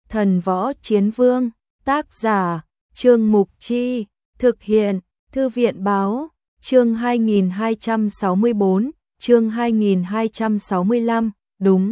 Thần Võ Chiến Vương, tác giả, Trương Mục Chi, thực hiện, Thư viện Báo, chương 2264, chương 2265, đúng.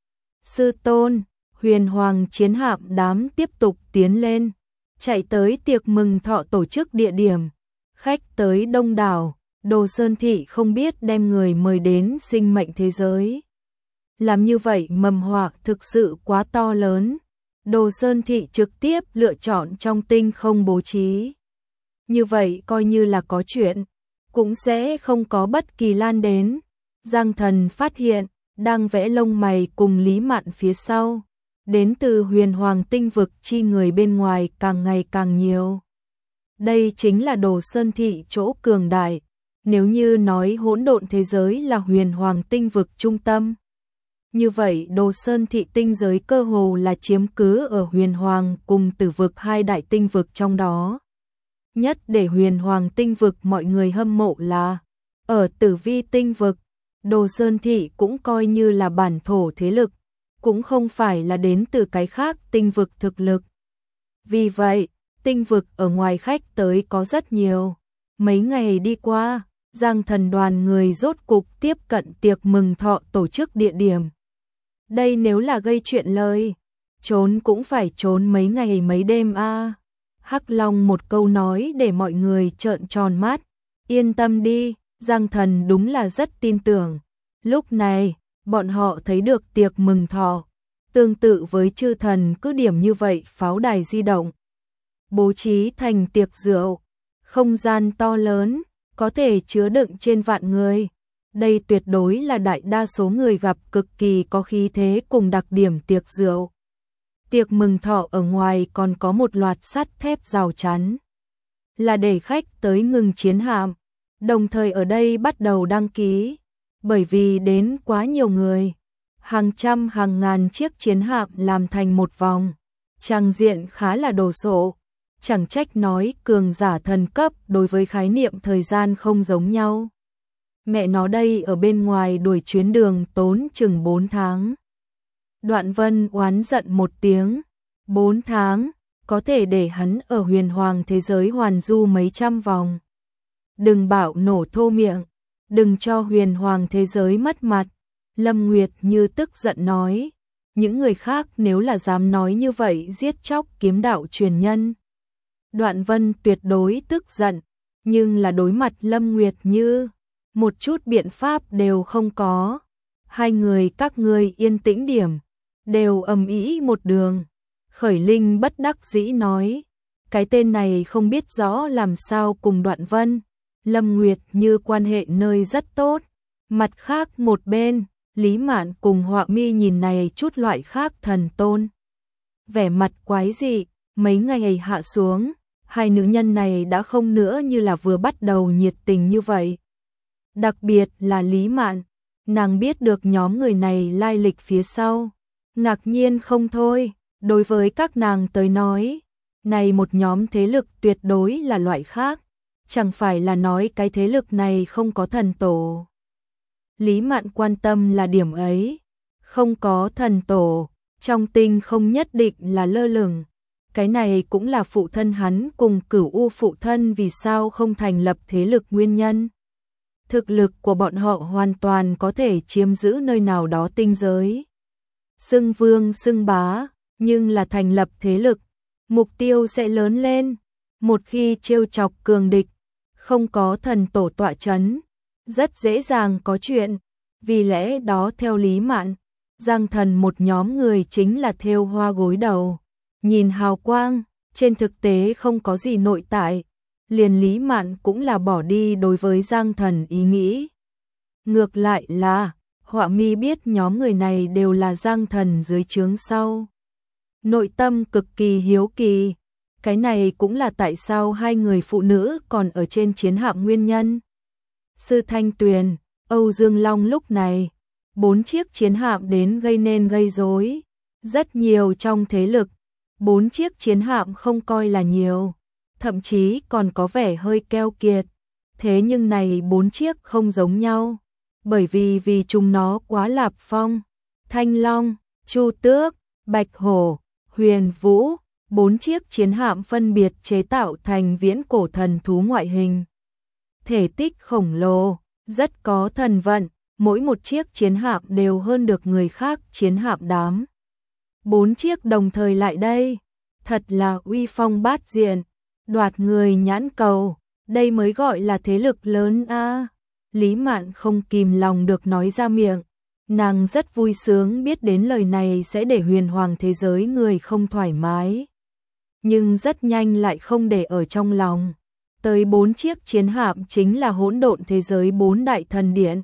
Sư tôn, Huyền Hoàng chiến hạm đám tiếp tục tiến lên, chạy tới tiệc mừng thọ tổ chức địa điểm. Khách tới đông đảo, Đồ Sơn Thị không biết đem người mời đến sinh mệnh thế giới. Làm như vậy mầm họa thực sự quá to lớn. Đồ Sơn Thị trực tiếp lựa chọn trong tinh không bố trí. Như vậy coi như là có chuyện, cũng sẽ không có bất kỳ lan đến. Giang Thần phát hiện, đang vẽ lông mày cùng Lý Mạn phía sau. Đến từ Huyền Hoàng tinh vực chi người bên ngoài càng ngày càng nhiều. Đây chính là Đồ Sơn Thị chỗ cường đại. Nếu như nói hỗn độn thế giới là Huyền Hoàng tinh vực trung tâm, như vậy Đồ Sơn Thị tinh giới cơ hồ là chiếm cứ ở Huyền Hoàng cùng Tử vực hai đại tinh vực trong đó. Nhất để Huyền Hoàng tinh vực mọi người hâm mộ là ở Tử Vi tinh vực, Đồ Sơn Thị cũng coi như là bản thổ thế lực, cũng không phải là đến từ cái khác tinh vực thực lực. Vì vậy, tinh vực ở ngoài khách tới có rất nhiều. Mấy ngày đi qua, Giang Thần đoàn người rốt cục tiếp cận tiệc mừng thọ tổ chức địa điểm. Đây nếu là gây chuyện lời, trốn cũng phải trốn mấy ngày mấy đêm a. Hắc Long một câu nói để mọi người trợn tròn mắt. Yên tâm đi, Giang Thần đúng là rất tin tưởng. Lúc này, bọn họ thấy được tiệc mừng thọ, tương tự với chư thần cứ điểm như vậy pháo đài di động. Bố trí thành tiệc rượu, không gian to lớn, có thể chứa đựng trên vạn người. Đây tuyệt đối là đại đa số người gặp cực kỳ có khí thế cùng đặc điểm tiệc rượu. Tiệc mừng thọ ở ngoài còn có một loạt sắt thép rào chắn, là để khách tới ngừng chiến hạm, đồng thời ở đây bắt đầu đăng ký. Bởi vì đến quá nhiều người, hàng trăm hàng ngàn chiếc chiến hạm làm thành một vòng, trang diện khá là đồ sộ. Chẳng trách nói cường giả thần cấp đối với khái niệm thời gian không giống nhau. Mẹ nó đây ở bên ngoài đuổi chuyến đường tốn chừng 4 tháng. Đoạn Vân oán giận một tiếng. 4 tháng, có thể để hắn ở Huyền Hoàng thế giới hoàn du mấy trăm vòng. Đừng bảo nổ thô miệng, đừng cho Huyền Hoàng thế giới mất mặt. Lâm Nguyệt Như tức giận nói. Những người khác nếu là dám nói như vậy giết chóc kiếm đạo truyền nhân. Đoạn Vân tuyệt đối tức giận, nhưng là đối mặt Lâm Nguyệt Như, một chút biện pháp đều không có. Hai người các ngươi yên tĩnh điểm, đều ầm ĩ một đường. Khởi Linh bất đắc dĩ nói, cái tên này không biết rõ làm sao cùng Đoạn Vân, Lâm Nguyệt Như quan hệ nơi rất tốt. Mặt khác một bên, Lý Mạn cùng Họa Mi nhìn này chút loại khác thần tôn. Vẻ mặt quái dị, mấy ngày hạ xuống, hai nữ nhân này đã không nữa như là vừa bắt đầu nhiệt tình như vậy. Đặc biệt là Lý Mạn, nàng biết được nhóm người này lai lịch phía sau. Ngạc nhiên không thôi, đối với các nàng tới nói, này một nhóm thế lực tuyệt đối là loại khác, chẳng phải là nói cái thế lực này không có thần tổ. Lý Mạn quan tâm là điểm ấy, không có thần tổ, trong tinh không nhất định là lơ lửng. Cái này cũng là phụ thân hắn cùng Cửu U phụ thân vì sao không thành lập thế lực nguyên nhân. Thực lực của bọn họ hoàn toàn có thể chiếm giữ nơi nào đó tinh giới. Xưng vương xưng bá, nhưng là thành lập thế lực, mục tiêu sẽ lớn lên. Một khi trêu chọc cường địch, không có thần tổ tọa chấn, rất dễ dàng có chuyện. Vì lẽ đó theo Lý Mạn, Giang Thần một nhóm người chính là thêu hoa gối đầu. Nhìn hào quang, trên thực tế không có gì nội tại, liền Lý Mạn cũng là bỏ đi đối với Giang Thần ý nghĩ. Ngược lại là, Họa Mi biết nhóm người này đều là Giang Thần dưới trướng sau. Nội tâm cực kỳ hiếu kỳ, cái này cũng là tại sao hai người phụ nữ còn ở trên chiến hạm nguyên nhân. Sư Thanh Tuyền, Âu Dương Long lúc này, 4 chiếc chiến hạm đến gây nên gây rối, rất nhiều trong thế lực. 4 chiếc chiến hạm không coi là nhiều, thậm chí còn có vẻ hơi keo kiệt. Thế nhưng này 4 chiếc không giống nhau, bởi vì chúng nó quá lạp phong, Thanh Long, Chu Tước, Bạch Hổ, Huyền Vũ, 4 chiếc chiến hạm phân biệt chế tạo thành viễn cổ thần thú ngoại hình. Thể tích khổng lồ, rất có thần vận, mỗi một chiếc chiến hạm đều hơn được người khác chiến hạm đám. 4 chiếc đồng thời lại đây, thật là uy phong bát diện, đoạt người nhãn cầu, đây mới gọi là thế lực lớn a. Lý Mạn không kìm lòng được nói ra miệng, nàng rất vui sướng biết đến lời này sẽ để huyền hoàng thế giới người không thoải mái. Nhưng rất nhanh lại không để ở trong lòng. Tới 4 chiếc chiến hạm chính là hỗn độn thế giới 4 đại thần điện.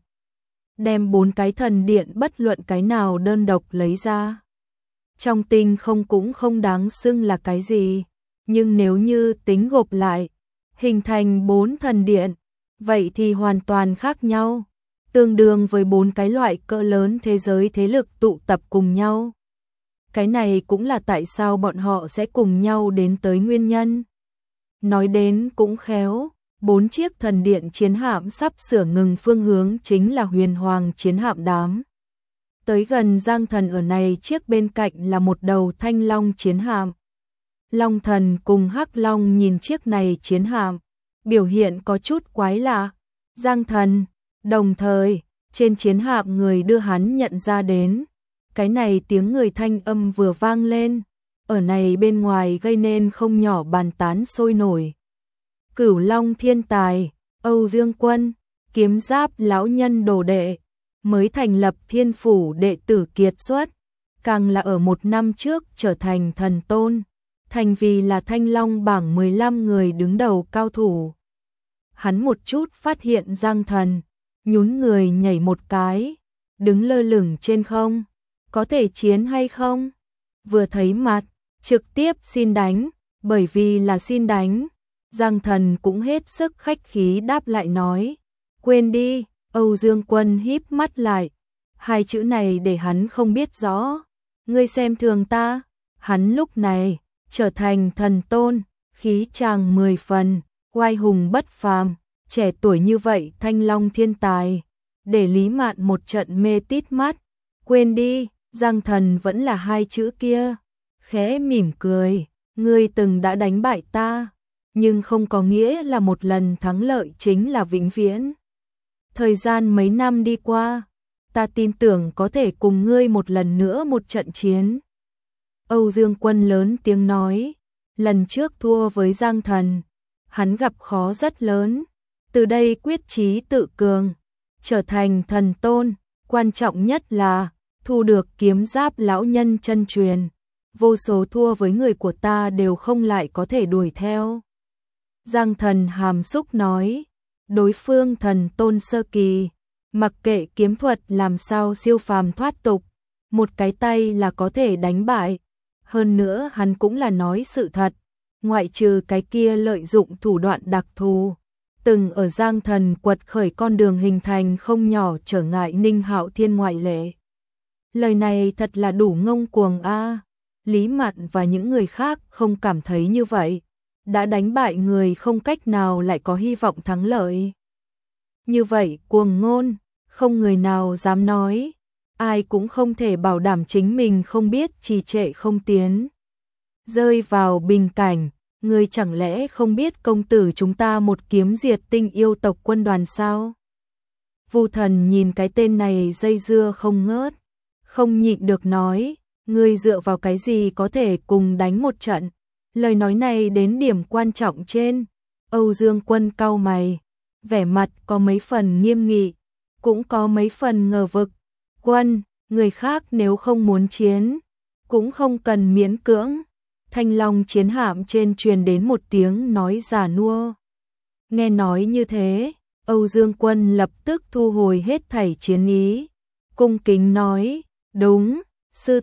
Đem 4 cái thần điện bất luận cái nào đơn độc lấy ra. Trong tinh không cũng không đáng xưng là cái gì, nhưng nếu như tính gộp lại, hình thành 4 thần điện, vậy thì hoàn toàn khác nhau, tương đương với 4 cái loại cỡ lớn thế giới thế lực tụ tập cùng nhau. Cái này cũng là tại sao bọn họ sẽ cùng nhau đến tới nguyên nhân. Nói đến cũng khéo, 4 chiếc thần điện chiến hạm sắp sửa ngừng phương hướng chính là huyền hoàng chiến hạm đám. Tới gần Giang Thần ở này chiếc bên cạnh là một đầu thanh long chiến hạm. Long Thần cùng Hắc Long nhìn chiếc này chiến hạm, biểu hiện có chút quái lạ. Giang Thần, đồng thời, trên chiến hạm người đưa hắn nhận ra đến. Cái này tiếng người thanh âm vừa vang lên, ở này bên ngoài gây nên không nhỏ bàn tán sôi nổi. Cửu Long thiên tài, Âu Dương Quân, kiếm giáp lão nhân đồ đệ, mới thành lập thiên phủ đệ tử kiệt xuất, càng là ở 1 năm trước trở thành thần tôn, thành vì là Thanh Long bảng 15 người đứng đầu cao thủ. Hắn một chút phát hiện Giang Thần, nhún người nhảy một cái, đứng lơ lửng trên không, có thể chiến hay không? Vừa thấy mặt, trực tiếp xin đánh, bởi vì là xin đánh. Giang Thần cũng hết sức khách khí đáp lại nói, quên đi. Âu Dương Quân híp mắt lại, 2 chữ này để hắn không biết rõ. Ngươi xem thường ta. Hắn lúc này trở thành thần tôn, khí chàng 10 phần, oai hùng bất phàm, trẻ tuổi như vậy thanh long thiên tài, để Lý Mạn một trận mê tít mắt. Quên đi, Giang Thần vẫn là 2 chữ kia. Khẽ mỉm cười, ngươi từng đã đánh bại ta, nhưng không có nghĩa là một lần thắng lợi chính là vĩnh viễn. Thời gian mấy năm đi qua, ta tin tưởng có thể cùng ngươi một lần nữa một trận chiến. Âu Dương Quân lớn tiếng nói, lần trước thua với Giang Thần, hắn gặp khó rất lớn, từ đây quyết chí tự cường, trở thành thần tôn, quan trọng nhất là thu được kiếm giáp lão nhân chân truyền, vô số thua với người của ta đều không lại có thể đuổi theo. Giang Thần hàm xúc nói, đối phương thần tôn sơ kỳ, mặc kệ kiếm thuật làm sao siêu phàm thoát tục, một cái tay là có thể đánh bại. Hơn nữa hắn cũng là nói sự thật, ngoại trừ cái kia lợi dụng thủ đoạn đặc thù, từng ở Giang Thần quật khởi con đường hình thành không nhỏ trở ngại Ninh Hạo Thiên ngoại lệ. Lời này thật là đủ ngông cuồng a. Lý Mạn và những người khác không cảm thấy như vậy. Đã đánh bại người không cách nào lại có hy vọng thắng lợi. Như vậy cuồng ngôn, không người nào dám nói, ai cũng không thể bảo đảm chính mình không biết trì trệ không tiến. Rơi vào bình cảnh, người chẳng lẽ không biết công tử chúng ta một kiếm diệt tinh yêu tộc quân đoàn sao? Vu Thần nhìn cái tên này dây dưa không ngớt, không nhịn được nói, ngươi dựa vào cái gì có thể cùng đánh một trận? Lời nói này đến điểm quan trọng trên, Âu Dương Quân cau mày, vẻ mặt có mấy phần nghiêm nghị, cũng có mấy phần ngờ vực. Quân, người khác nếu không muốn chiến, cũng không cần miễn cưỡng. Thanh Long chiến hạm trên truyền đến một tiếng nói già nua. Nghe nói như thế, Âu Dương Quân lập tức thu hồi hết thảy chiến ý, cung kính nói, đúng, sư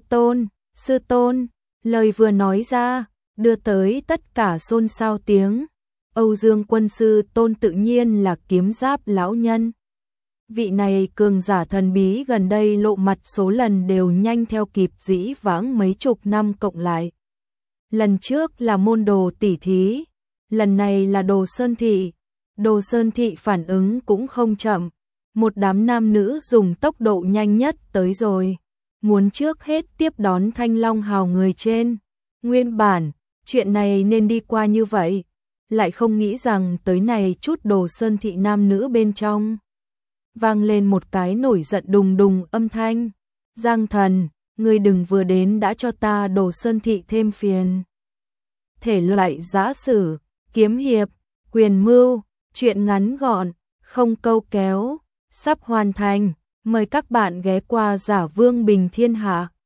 tôn, lời vừa nói ra, đưa tới tất cả xôn xao tiếng. Âu Dương Quân sư tôn tự nhiên là kiếm giáp lão nhân. Vị này cường giả thần bí gần đây lộ mặt số lần đều nhanh theo kịp dĩ vãng mấy chục năm cộng lại. Lần trước là môn đồ tỷ thí, lần này là Đồ Sơn Thị. Đồ Sơn Thị phản ứng cũng không chậm, một đám nam nữ dùng tốc độ nhanh nhất tới rồi, muốn trước hết tiếp đón Thanh Long hào người trên. Nguyên bản, chuyện này nên đi qua như vậy, lại không nghĩ rằng tới này chút đồ sơn thị nam nữ bên trong. Vang lên một cái nổi giận đùng đùng âm thanh. Giang Thần, ngươi đừng vừa đến đã cho ta đồ sơn thị thêm phiền. Thể loại giã sử, kiếm hiệp, quyền mưu, chuyện ngắn gọn, không câu kéo, sắp hoàn thành. Mời các bạn ghé qua Giả Vương Bình Thiên Hạ.